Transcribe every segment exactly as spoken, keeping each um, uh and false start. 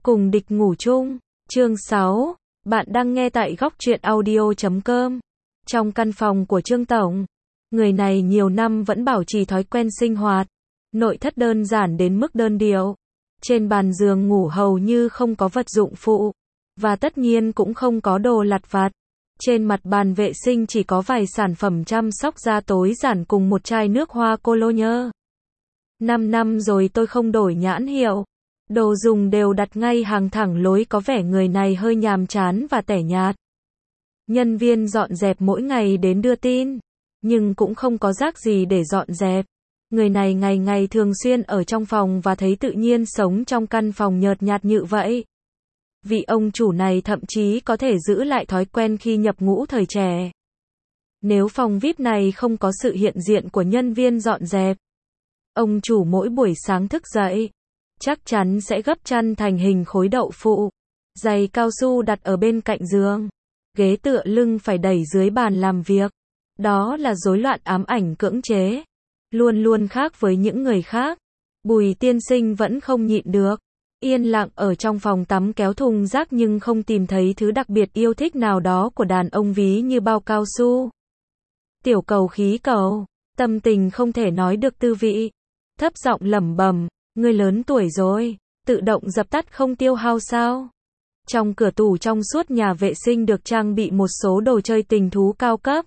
Cùng địch ngủ chung. Chương sáu. Bạn đang nghe tại góc truyện audio chấm com. Trong căn phòng của Trương Tổng, người này nhiều năm vẫn bảo trì thói quen sinh hoạt. Nội thất đơn giản đến mức đơn điệu. Trên bàn giường ngủ hầu như không có vật dụng phụ. Và tất nhiên cũng không có đồ lặt vặt. Trên mặt bàn vệ sinh chỉ có vài sản phẩm chăm sóc da tối giản cùng một chai nước hoa Cologne. Năm năm rồi tôi không đổi nhãn hiệu. Đồ dùng đều đặt ngay hàng thẳng lối, có vẻ người này hơi nhàm chán và tẻ nhạt. Nhân viên dọn dẹp mỗi ngày đến đưa tin, nhưng cũng không có rác gì để dọn dẹp. Người này ngày ngày thường xuyên ở trong phòng và thấy tự nhiên sống trong căn phòng nhợt nhạt như vậy. Vị ông chủ này thậm chí có thể giữ lại thói quen khi nhập ngũ thời trẻ. Nếu phòng vi ai pi này không có sự hiện diện của nhân viên dọn dẹp, ông chủ mỗi buổi sáng thức dậy, chắc chắn sẽ gấp chăn thành hình khối đậu phụ. Giày cao su đặt ở bên cạnh giường. Ghế tựa lưng phải đẩy dưới bàn làm việc. Đó là rối loạn ám ảnh cưỡng chế. Luôn luôn khác với những người khác. Bùi tiên sinh vẫn không nhịn được. Yên lặng ở trong phòng tắm kéo thùng rác nhưng không tìm thấy thứ đặc biệt yêu thích nào đó của đàn ông ví như bao cao su. Tiểu cầu khí cầu. Tâm tình không thể nói được tư vị. Thấp giọng lẩm bẩm. Ngươi lớn tuổi rồi, tự động dập tắt không tiêu hao sao? Trong cửa tủ trong suốt nhà vệ sinh được trang bị một số đồ chơi tình thú cao cấp.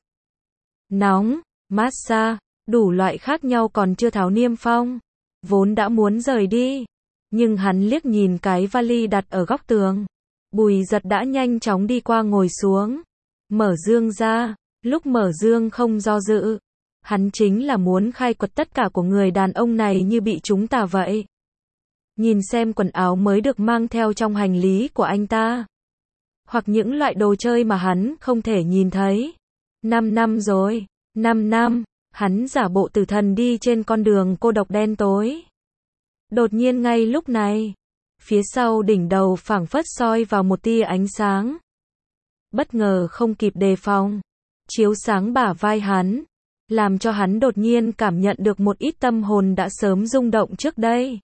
Nóng, massage, đủ loại khác nhau còn chưa tháo niêm phong. Vốn đã muốn rời đi, nhưng hắn liếc nhìn cái vali đặt ở góc tường. Bùi Giật đã nhanh chóng đi qua ngồi xuống. Mở dương ra, lúc mở dương không do dự. Hắn chính là muốn khai quật tất cả của người đàn ông này như bị chúng ta vậy. Nhìn xem quần áo mới được mang theo trong hành lý của anh ta. Hoặc những loại đồ chơi mà hắn không thể nhìn thấy. Năm năm rồi, năm năm, hắn giả bộ tử thần đi trên con đường cô độc đen tối. Đột nhiên ngay lúc này, phía sau đỉnh đầu phảng phất soi vào một tia ánh sáng. Bất ngờ không kịp đề phòng, chiếu sáng bả vai hắn. Làm cho hắn đột nhiên cảm nhận được một ít tâm hồn đã sớm rung động trước đây.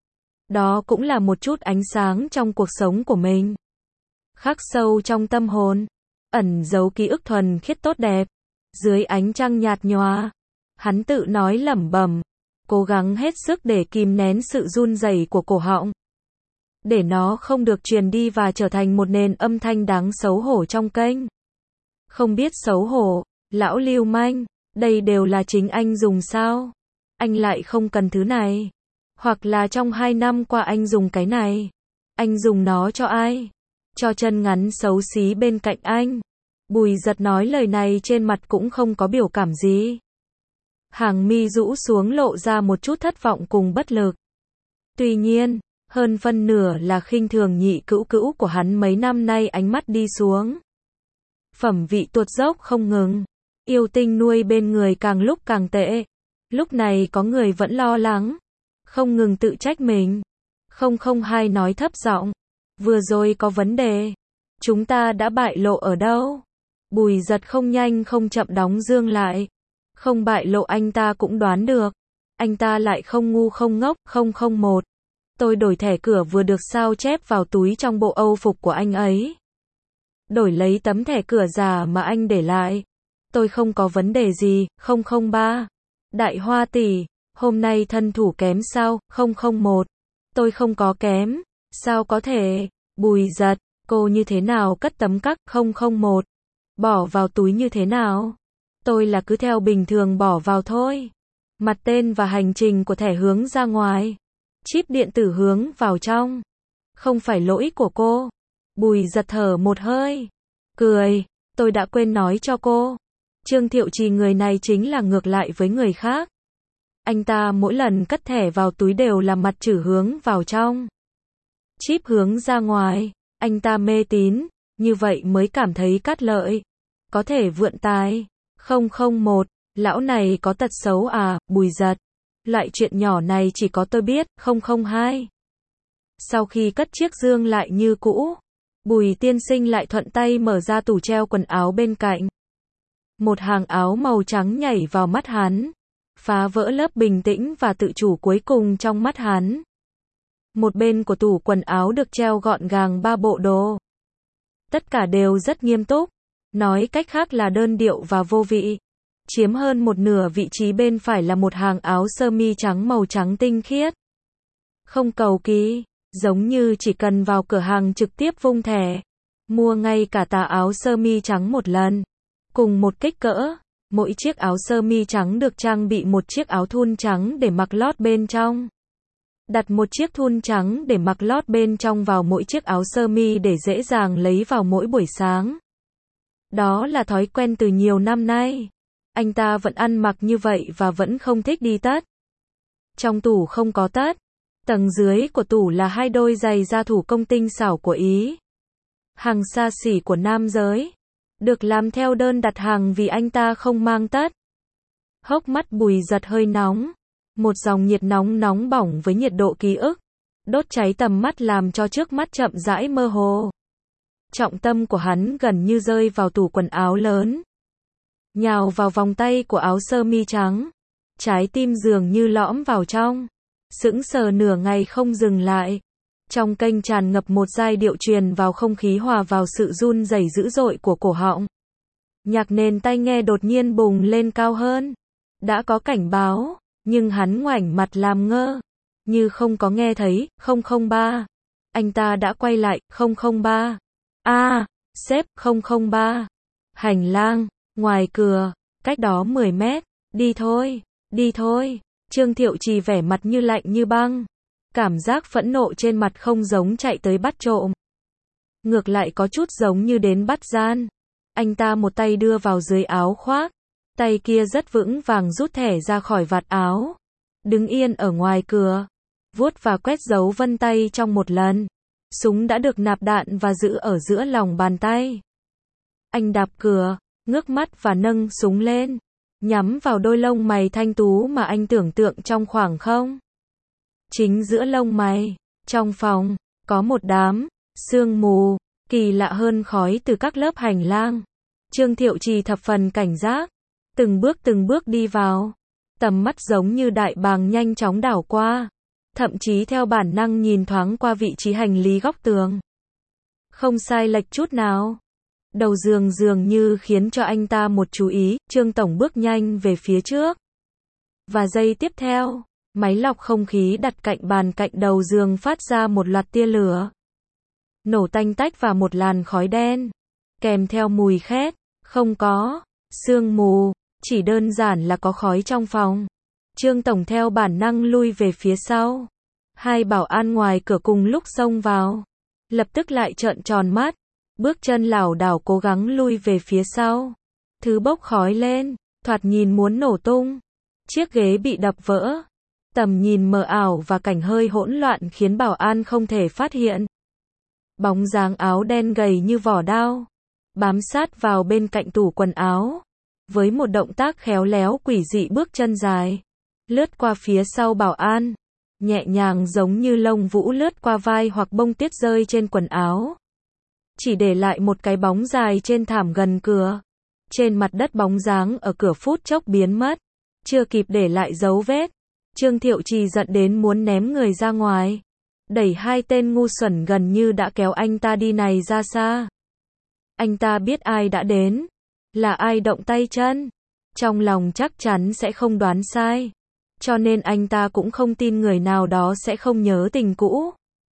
Đó cũng là một chút ánh sáng trong cuộc sống của mình. Khắc sâu trong tâm hồn, ẩn giấu ký ức thuần khiết tốt đẹp. Dưới ánh trăng nhạt nhòa, hắn tự nói lẩm bẩm, cố gắng hết sức để kìm nén sự run rẩy của cổ họng. Để nó không được truyền đi và trở thành một nền âm thanh đáng xấu hổ trong kênh. Không biết xấu hổ, lão lưu manh. Đây đều là chính anh dùng sao? Anh lại không cần thứ này. Hoặc là trong hai năm qua anh dùng cái này. Anh dùng nó cho ai? Cho chân ngắn xấu xí bên cạnh anh. Bùi Giật nói lời này trên mặt cũng không có biểu cảm gì. Hàng mi rũ xuống lộ ra một chút thất vọng cùng bất lực. Tuy nhiên, hơn phân nửa là khinh thường nhị cữu cữu của hắn mấy năm nay ánh mắt đi xuống. Phẩm vị tuột dốc không ngừng. Yêu tinh nuôi bên người càng lúc càng tệ. Lúc này có người vẫn lo lắng, không ngừng tự trách mình. Không không hai nói thấp giọng. Vừa rồi có vấn đề. Chúng ta đã bại lộ ở đâu? Bùi Giật không nhanh không chậm đóng dương lại. Không bại lộ anh ta cũng đoán được. Anh ta lại không ngu không ngốc. Không không một. Tôi đổi thẻ cửa vừa được sao chép vào túi trong bộ âu phục của anh ấy. Đổi lấy tấm thẻ cửa giả mà anh để lại. Tôi không có vấn đề gì. Không không ba. Đại Hoa tỷ, hôm nay thân thủ kém sao? Không không một. Tôi không có kém. Sao có thể? Bùi Giật, cô như thế nào cất tấm cắc? Không không một. Bỏ vào túi như thế nào? Tôi là cứ theo bình thường bỏ vào thôi. Mặt tên và hành trình của thẻ hướng ra ngoài. Chip điện tử hướng vào trong. Không phải lỗi của cô. Bùi Giật thở một hơi. Cười. Tôi đã quên nói cho cô. Trương Thiệu Trì người này chính là ngược lại với người khác. Anh ta mỗi lần cất thẻ vào túi đều là mặt chữ hướng vào trong. Chip hướng ra ngoài. Anh ta mê tín. Như vậy mới cảm thấy cát lợi. Có thể vượn tài. Không không một. Lão này có tật xấu à? Bùi Giật. Loại chuyện nhỏ này chỉ có tôi biết. Không không hai. Sau khi cất chiếc dương lại như cũ, Bùi tiên sinh lại thuận tay mở ra tủ treo quần áo bên cạnh. Một hàng áo màu trắng nhảy vào mắt hắn, phá vỡ lớp bình tĩnh và tự chủ cuối cùng trong mắt hắn. Một bên của tủ quần áo được treo gọn gàng ba bộ đồ. Tất cả đều rất nghiêm túc. Nói cách khác là đơn điệu và vô vị. Chiếm hơn một nửa vị trí bên phải là một hàng áo sơ mi trắng màu trắng tinh khiết. Không cầu kỳ, giống như chỉ cần vào cửa hàng trực tiếp vung thẻ. Mua ngay cả tà áo sơ mi trắng một lần. Cùng một kích cỡ, mỗi chiếc áo sơ mi trắng được trang bị một chiếc áo thun trắng để mặc lót bên trong. Đặt một chiếc thun trắng để mặc lót bên trong vào mỗi chiếc áo sơ mi để dễ dàng lấy vào mỗi buổi sáng. Đó là thói quen từ nhiều năm nay. Anh ta vẫn ăn mặc như vậy và vẫn không thích đi tất. Trong tủ không có tất. Tầng dưới của tủ là hai đôi giày da thủ công tinh xảo của Ý. Hàng xa xỉ của nam giới. Được làm theo đơn đặt hàng vì anh ta không mang tất. Hốc mắt Bùi Giật hơi nóng. Một dòng nhiệt nóng nóng bỏng với nhiệt độ ký ức. Đốt cháy tầm mắt làm cho trước mắt chậm rãi mơ hồ. Trọng tâm của hắn gần như rơi vào tủ quần áo lớn. Nhào vào vòng tay của áo sơ mi trắng. Trái tim dường như lõm vào trong. Sững sờ nửa ngày không dừng lại. Trong kênh tràn ngập một giai điệu truyền vào không khí hòa vào sự run rẩy dữ dội của cổ họng. Nhạc nền tai nghe đột nhiên bùng lên cao hơn. Đã có cảnh báo, nhưng hắn ngoảnh mặt làm ngơ. Như không có nghe thấy, không không ba. Anh ta đã quay lại, không không ba. A, à, sếp, không không ba. Hành lang, ngoài cửa, cách đó mười mét. Đi thôi, đi thôi. Trương Thiệu Trì vẻ mặt như lạnh như băng. Cảm giác phẫn nộ trên mặt không giống chạy tới bắt trộm. Ngược lại có chút giống như đến bắt gian. Anh ta một tay đưa vào dưới áo khoác. Tay kia rất vững vàng rút thẻ ra khỏi vạt áo. Đứng yên ở ngoài cửa. Vuốt và quét dấu vân tay trong một lần. Súng đã được nạp đạn và giữ ở giữa lòng bàn tay. Anh đạp cửa, ngước mắt và nâng súng lên. Nhắm vào đôi lông mày thanh tú mà anh tưởng tượng trong khoảng không. Chính giữa lông mày, trong phòng, có một đám sương mù, kỳ lạ hơn khói từ các lớp hành lang. Trương Thiệu Trì thập phần cảnh giác, từng bước từng bước đi vào. Tầm mắt giống như đại bàng nhanh chóng đảo qua, thậm chí theo bản năng nhìn thoáng qua vị trí hành lý góc tường. Không sai lệch chút nào. Đầu giường dường như khiến cho anh ta một chú ý, Trương Tổng bước nhanh về phía trước. Và giây tiếp theo, máy lọc không khí đặt cạnh bàn cạnh đầu giường phát ra một loạt tia lửa. Nổ tanh tách và một làn khói đen. Kèm theo mùi khét, không có sương mù, chỉ đơn giản là có khói trong phòng. Trương Tổng theo bản năng lui về phía sau. Hai bảo an ngoài cửa cùng lúc xông vào. Lập tức lại trợn tròn mắt. Bước chân lảo đảo cố gắng lui về phía sau. Thứ bốc khói lên, thoạt nhìn muốn nổ tung. Chiếc ghế bị đập vỡ. Tầm nhìn mờ ảo và cảnh hơi hỗn loạn khiến bảo an không thể phát hiện. Bóng dáng áo đen gầy như vỏ đao. Bám sát vào bên cạnh tủ quần áo. Với một động tác khéo léo quỷ dị bước chân dài. Lướt qua phía sau bảo an. Nhẹ nhàng giống như lông vũ lướt qua vai hoặc bông tuyết rơi trên quần áo. Chỉ để lại một cái bóng dài trên thảm gần cửa. Trên mặt đất bóng dáng ở cửa phút chốc biến mất. Chưa kịp để lại dấu vết. Trương Thiệu Trì giận đến muốn ném người ra ngoài. Đẩy hai tên ngu xuẩn gần như đã kéo anh ta đi này ra xa. Anh ta biết ai đã đến. Là ai động tay chân. Trong lòng chắc chắn sẽ không đoán sai. Cho nên anh ta cũng không tin người nào đó sẽ không nhớ tình cũ.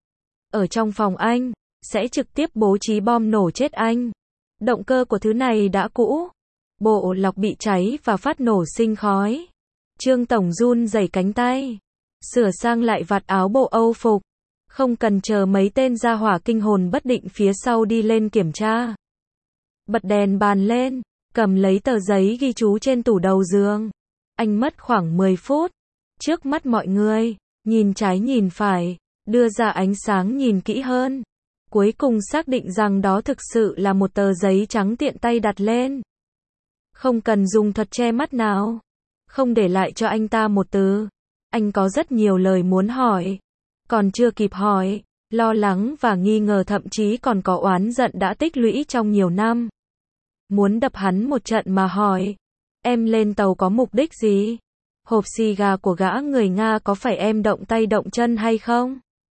Ở trong phòng anh, sẽ trực tiếp bố trí bom nổ chết anh. Động cơ của thứ này đã cũ. Bộ lọc bị cháy và phát nổ sinh khói. Trương Tổng run rẩy cánh tay. Sửa sang lại vạt áo bộ Âu phục. Không cần chờ mấy tên gia hỏa kinh hồn bất định phía sau đi lên kiểm tra. Bật đèn bàn lên. Cầm lấy tờ giấy ghi chú trên tủ đầu giường. Anh mất khoảng mười phút. Trước mắt mọi người. Nhìn trái nhìn phải. Đưa ra ánh sáng nhìn kỹ hơn. Cuối cùng xác định rằng đó thực sự là một tờ giấy trắng tiện tay đặt lên. Không cần dùng thuật che mắt nào. Không để lại cho anh ta một từ. Anh có rất nhiều lời muốn hỏi. Còn chưa kịp hỏi. Lo lắng và nghi ngờ thậm chí còn có oán giận đã tích lũy trong nhiều năm. Muốn đập hắn một trận mà hỏi. Em lên tàu có mục đích gì? Hộp xì gà của gã người Nga có phải em động tay động chân hay không?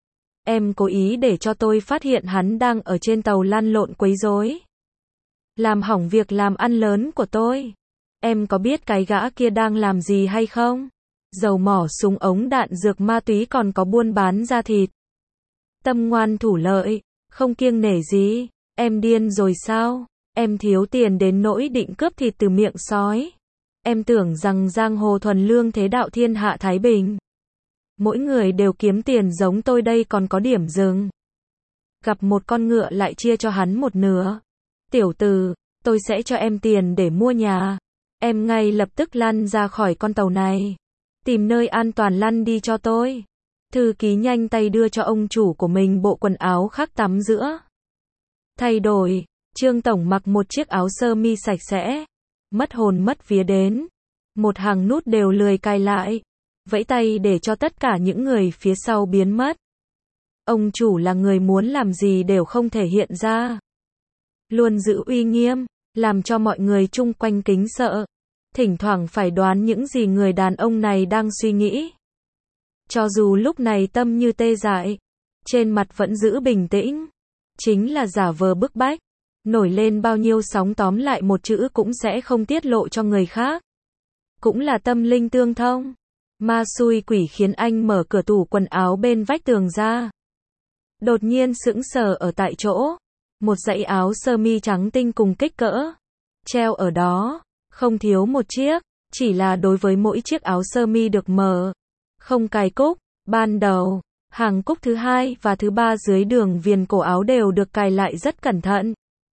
Em cố ý để cho tôi phát hiện hắn đang ở trên tàu lăn lộn quấy rối. Làm hỏng việc làm ăn lớn của tôi. Em có biết cái gã kia đang làm gì hay không? Dầu mỏ, súng ống, đạn dược, ma túy, còn có buôn bán da thịt. Tâm ngoan thủ lợi, không kiêng nể gì. Em điên rồi sao? Em thiếu tiền đến nỗi định cướp thịt từ miệng sói. Em tưởng rằng giang hồ thuần lương, thế đạo thiên hạ thái bình. Mỗi người đều kiếm tiền giống tôi đây còn có điểm dừng. Gặp một con ngựa lại chia cho hắn một nửa. Tiểu tử, tôi sẽ cho em tiền để mua nhà. Em ngay lập tức lăn ra khỏi con tàu này. Tìm nơi an toàn lăn đi cho tôi. Thư ký nhanh tay đưa cho ông chủ của mình bộ quần áo khác tắm giữa. Thay đổi, Trương Tổng mặc một chiếc áo sơ mi sạch sẽ. Mất hồn mất vía đến. Một hàng nút đều lười cài lại. Vẫy tay để cho tất cả những người phía sau biến mất. Ông chủ là người muốn làm gì đều không thể hiện ra. Luôn giữ uy nghiêm, làm cho mọi người chung quanh kính sợ. Thỉnh thoảng phải đoán những gì người đàn ông này đang suy nghĩ. Cho dù lúc này tâm như tê dại, trên mặt vẫn giữ bình tĩnh. Chính là giả vờ bức bách. Nổi lên bao nhiêu sóng tóm lại một chữ cũng sẽ không tiết lộ cho người khác. Cũng là tâm linh tương thông. Ma xui quỷ khiến anh mở cửa tủ quần áo bên vách tường ra. Đột nhiên sững sờ ở tại chỗ. Một dãy áo sơ mi trắng tinh cùng kích cỡ. Treo ở đó. Không thiếu một chiếc. Chỉ là đối với mỗi chiếc áo sơ mi được mở. Không cài cúc. Ban đầu, hàng cúc thứ hai và thứ ba dưới đường viền cổ áo đều được cài lại rất cẩn thận.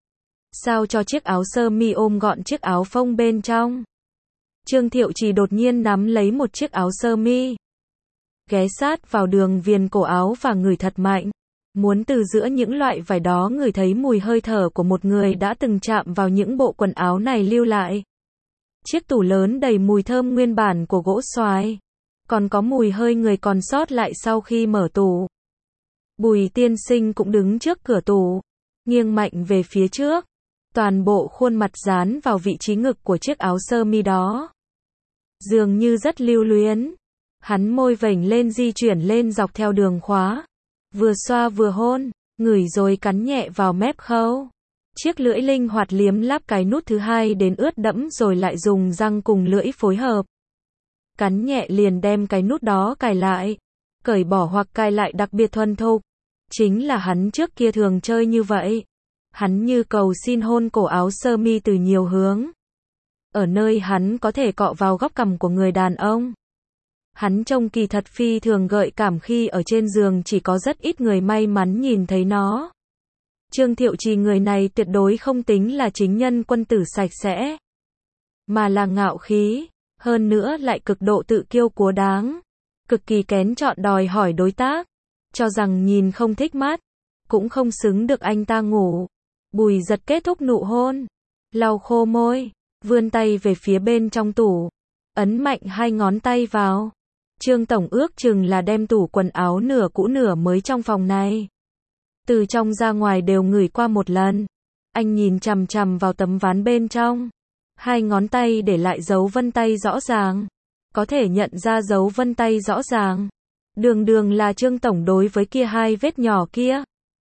Sao cho chiếc áo sơ mi ôm gọn chiếc áo phông bên trong. Trương Thiệu Trì đột nhiên nắm lấy một chiếc áo sơ mi. Ghé sát vào đường viền cổ áo và ngửi thật mạnh. Muốn từ giữa những loại vải đó ngửi thấy mùi hơi thở của một người đã từng chạm vào những bộ quần áo này lưu lại. Chiếc tủ lớn đầy mùi thơm nguyên bản của gỗ xoài. Còn có mùi hơi người còn sót lại sau khi mở tủ. Bùi tiên sinh cũng đứng trước cửa tủ. Nghiêng mạnh về phía trước. Toàn bộ khuôn mặt dán vào vị trí ngực của chiếc áo sơ mi đó. Dường như rất lưu luyến. Hắn môi vểnh lên di chuyển lên dọc theo đường khóa. Vừa xoa vừa hôn, ngửi rồi cắn nhẹ vào mép khâu. Chiếc lưỡi linh hoạt liếm láp cái nút thứ hai đến ướt đẫm rồi lại dùng răng cùng lưỡi phối hợp. Cắn nhẹ liền đem cái nút đó cài lại. Cởi bỏ hoặc cài lại đặc biệt thuần thục. Chính là hắn trước kia thường chơi như vậy. Hắn như cầu xin hôn cổ áo sơ mi từ nhiều hướng. Ở nơi hắn có thể cọ vào góc cằm của người đàn ông. Hắn trông kỳ thật phi thường gợi cảm khi ở trên giường, chỉ có rất ít người may mắn nhìn thấy nó. Trương Thiệu Trì người này tuyệt đối không tính là chính nhân quân tử sạch sẽ. Mà là ngạo khí. Hơn nữa lại cực độ tự kiêu cúa đáng. Cực kỳ kén chọn đòi hỏi đối tác. Cho rằng nhìn không thích mắt. Cũng không xứng được anh ta ngủ. Bùi giật kết thúc nụ hôn. Lau khô môi. Vươn tay về phía bên trong tủ. Ấn mạnh hai ngón tay vào. Trương Tổng ước chừng là đem tủ quần áo nửa cũ nửa mới trong phòng này. Từ trong ra ngoài đều ngửi qua một lần. Anh nhìn chằm chằm vào tấm ván bên trong. Hai ngón tay để lại dấu vân tay rõ ràng. Có thể nhận ra dấu vân tay rõ ràng. Đường đường là Trương Tổng đối với kia hai vết nhỏ kia.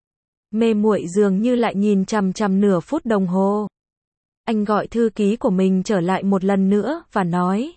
Mê muội dường như lại nhìn chằm chằm nửa phút đồng hồ. Anh gọi thư ký của mình trở lại một lần nữa và nói.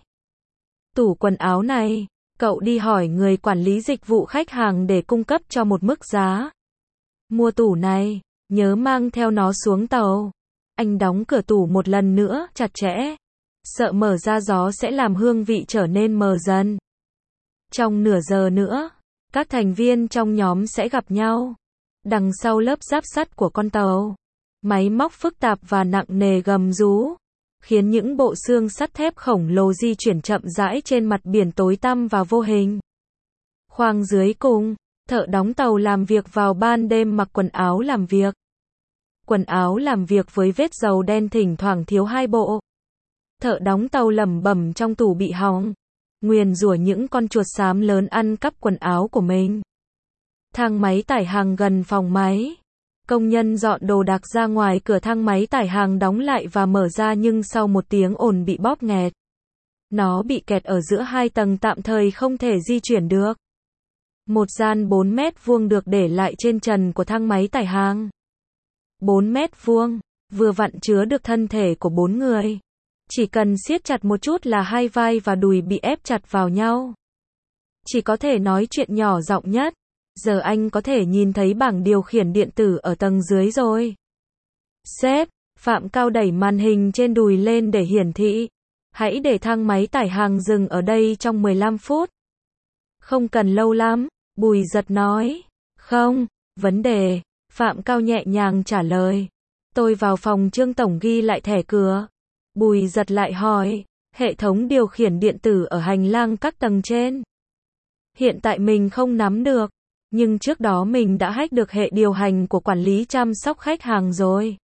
Tủ quần áo này, cậu đi hỏi người quản lý dịch vụ khách hàng để cung cấp cho một mức giá. Mua tủ này, nhớ mang theo nó xuống tàu. Anh đóng cửa tủ một lần nữa, chặt chẽ. Sợ mở ra gió sẽ làm hương vị trở nên mờ dần. Trong nửa giờ nữa, các thành viên trong nhóm sẽ gặp nhau. Đằng sau lớp giáp sắt của con tàu. Máy móc phức tạp và nặng nề gầm rú. Khiến những bộ xương sắt thép khổng lồ di chuyển chậm rãi trên mặt biển tối tăm và vô hình. Khoang dưới cùng, thợ đóng tàu làm việc vào ban đêm mặc quần áo làm việc. Quần áo làm việc với vết dầu đen thỉnh thoảng thiếu hai bộ. Thợ đóng tàu lẩm bẩm trong tủ bị hỏng. Nguyền rủa những con chuột xám lớn ăn cắp quần áo của mình. Thang máy tải hàng gần phòng máy. Công nhân dọn đồ đạc ra ngoài cửa, thang máy tải hàng đóng lại và mở ra nhưng sau một tiếng ồn bị bóp nghẹt. Nó bị kẹt ở giữa hai tầng, tạm thời không thể di chuyển được. Một gian bốn mét vuông được để lại trên trần của thang máy tải hàng. bốn mét vuông, vừa vặn chứa được thân thể của bốn người. Chỉ cần siết chặt một chút là hai vai và đùi bị ép chặt vào nhau. Chỉ có thể nói chuyện nhỏ giọng nhất. Giờ anh có thể nhìn thấy bảng điều khiển điện tử ở tầng dưới rồi. Sếp, Phạm Cao đẩy màn hình trên đùi lên để hiển thị. Hãy để thang máy tải hàng dừng ở đây trong mười lăm phút. Không cần lâu lắm, Bùi Giật nói. Không, vấn đề, Phạm Cao nhẹ nhàng trả lời. Tôi vào phòng Trương Tổng ghi lại thẻ cửa. Bùi Giật lại hỏi, hệ thống điều khiển điện tử ở hành lang các tầng trên. Hiện tại mình không nắm được, nhưng trước đó mình đã hack được hệ điều hành của quản lý chăm sóc khách hàng rồi.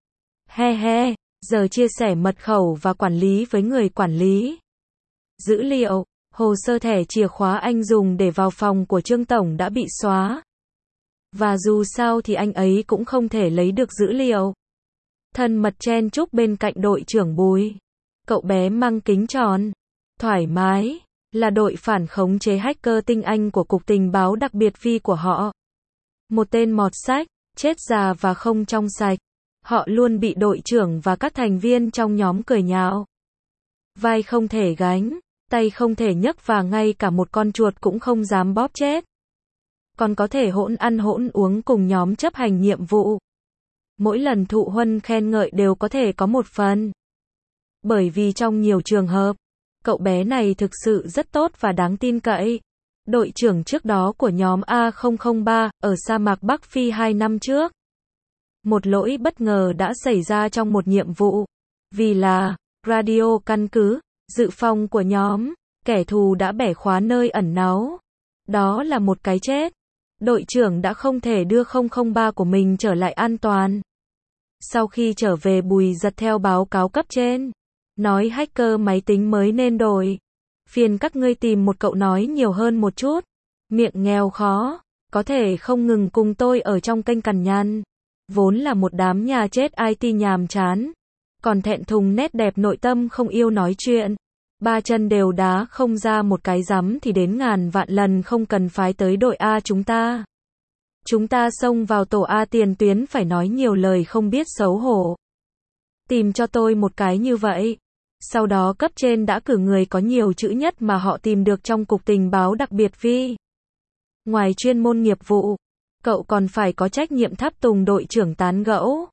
He he, giờ chia sẻ mật khẩu và quản lý với người quản lý. Dữ liệu, hồ sơ thẻ chìa khóa anh dùng để vào phòng của Trương Tổng đã bị xóa. Và dù sao thì anh ấy cũng không thể lấy được dữ liệu. Thân mật chen chúc bên cạnh đội trưởng Bùi. Cậu bé mang kính tròn. Thoải mái. Là đội phản khống chế hacker tinh anh của Cục Tình báo đặc biệt Vi của họ. Một tên mọt sách, chết già và không trong sạch. Họ luôn bị đội trưởng và các thành viên trong nhóm cười nhạo. Vai không thể gánh, tay không thể nhấc và ngay cả một con chuột cũng không dám bóp chết. Còn có thể hỗn ăn hỗn uống cùng nhóm chấp hành nhiệm vụ. Mỗi lần thụ huân khen ngợi đều có thể có một phần. Bởi vì trong nhiều trường hợp, cậu bé này thực sự rất tốt và đáng tin cậy. Đội trưởng trước đó của nhóm A không không ba, ở sa mạc Bắc Phi hai năm trước. Một lỗi bất ngờ đã xảy ra trong một nhiệm vụ. Vì là radio căn cứ, dự phòng của nhóm, kẻ thù đã bẻ khóa nơi ẩn náu. Đó là một cái chết. Đội trưởng đã không thể đưa không không ba của mình trở lại an toàn. Sau khi trở về Bùi Giật theo báo cáo cấp trên. Nói hacker máy tính mới nên đổi. Phiền các ngươi tìm một cậu nói nhiều hơn một chút. Miệng nghèo khó. Có thể không ngừng cùng tôi ở trong kênh cằn nhằn. Vốn là một đám nhà chết i tê nhàm chán. Còn thẹn thùng nét đẹp nội tâm không yêu nói chuyện. Ba chân đều đá không ra một cái rắm thì đến ngàn vạn lần không cần phái tới đội A chúng ta. Chúng ta xông vào tổ A tiền tuyến phải nói nhiều lời không biết xấu hổ. Tìm cho tôi một cái như vậy. Sau đó cấp trên đã cử người có nhiều chữ nhất mà họ tìm được trong Cục Tình báo đặc biệt Vi. Ngoài chuyên môn nghiệp vụ, cậu còn phải có trách nhiệm tháp tùng đội trưởng tán gẫu.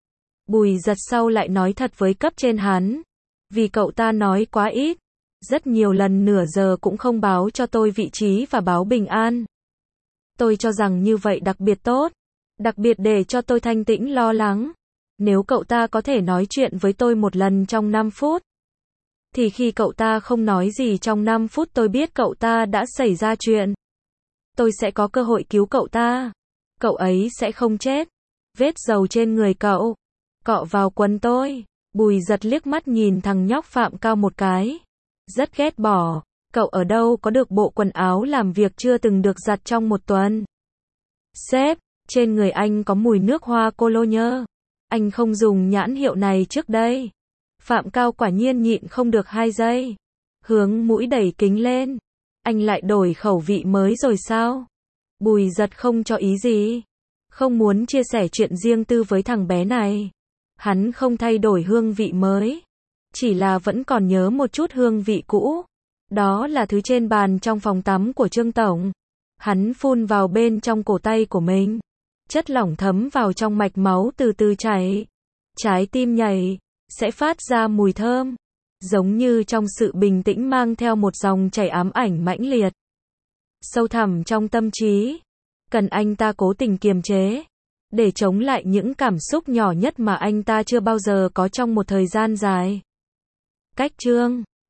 Bùi Giật sau lại nói thật với cấp trên hắn. Vì cậu ta nói quá ít. Rất nhiều lần nửa giờ cũng không báo cho tôi vị trí và báo bình an. Tôi cho rằng như vậy đặc biệt tốt. Đặc biệt để cho tôi thanh tĩnh lo lắng. Nếu cậu ta có thể nói chuyện với tôi một lần trong năm phút. Thì khi cậu ta không nói gì trong năm phút tôi biết cậu ta đã xảy ra chuyện. Tôi sẽ có cơ hội cứu cậu ta. Cậu ấy sẽ không chết. Vết dầu trên người cậu. Cọ vào quần tôi. Bùi Giật liếc mắt nhìn thằng nhóc Phạm Cao một cái. Rất ghét bỏ. Cậu ở đâu có được bộ quần áo làm việc chưa từng được giặt trong một tuần. Sếp, trên người anh có mùi nước hoa cologne. Anh không dùng nhãn hiệu này trước đây. Phạm Cao quả nhiên nhịn không được hai giây. Hướng mũi đẩy kính lên. Anh lại đổi khẩu vị mới rồi sao? Bùi Giật không cho ý gì. Không muốn chia sẻ chuyện riêng tư với thằng bé này. Hắn không thay đổi hương vị mới. Chỉ là vẫn còn nhớ một chút hương vị cũ. Đó là thứ trên bàn trong phòng tắm của Trương Tổng. Hắn phun vào bên trong cổ tay của mình. Chất lỏng thấm vào trong mạch máu từ từ chảy. Trái tim nhảy. Sẽ phát ra mùi thơm. Giống như trong sự bình tĩnh mang theo một dòng chảy ám ảnh mãnh liệt. Sâu thẳm trong tâm trí. Cần anh ta cố tình kiềm chế. Để chống lại những cảm xúc nhỏ nhất mà anh ta chưa bao giờ có trong một thời gian dài. Cách chương